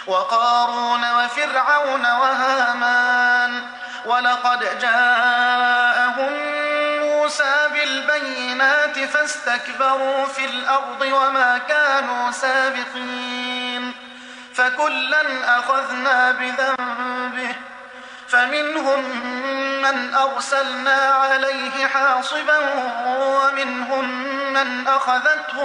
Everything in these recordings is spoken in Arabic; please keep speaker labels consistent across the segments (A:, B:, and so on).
A: وقارون وفرعون وهامان. ولقد جاءهم موسى بالبينات فاستكبروا في الأرض وما كانوا سابقين. فكلا أخذنا بذنبه فمنهم من أرسلنا عليه حاصبا ومنهم من أخذته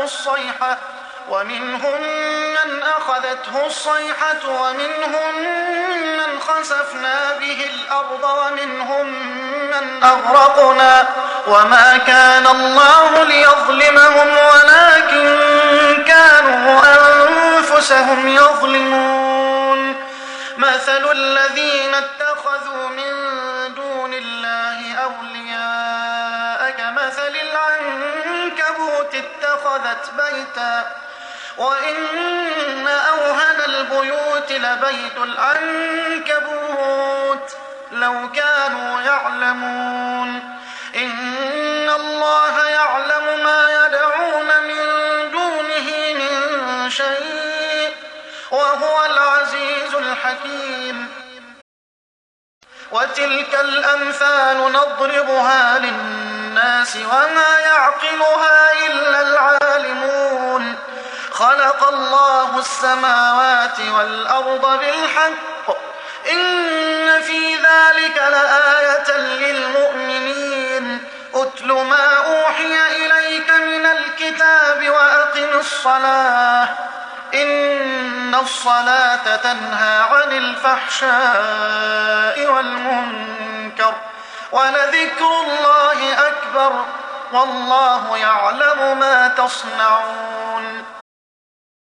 A: الصيحة ومنهم من خسفنا به الأرض ومنهم من أغرقنا وما كان الله ليظلمهم ولكن كانوا أنفسهم يظلمون. مثل الذين اتخذوا من دون الله أولياء كمثل العنكبوت اتخذت بيتا وإن أوهن البيوت لبيت العنكبوت لو كانوا يعلمون. إن الله يعلم ما يدعون من دونه من شيء وهو العزيز الحكيم. وتلك الأمثال نضربها للناس وما يعقلها إلا العالمون. خلق الله السماوات والأرض بالحق إن في ذلك لآية للمؤمنين. أتل ما أوحي إليك من الكتاب وأقم الصلاة إن الصلاة تنهى عن الفحشاء والمنكر ولذكر الله أكبر والله يعلم ما تصنعون.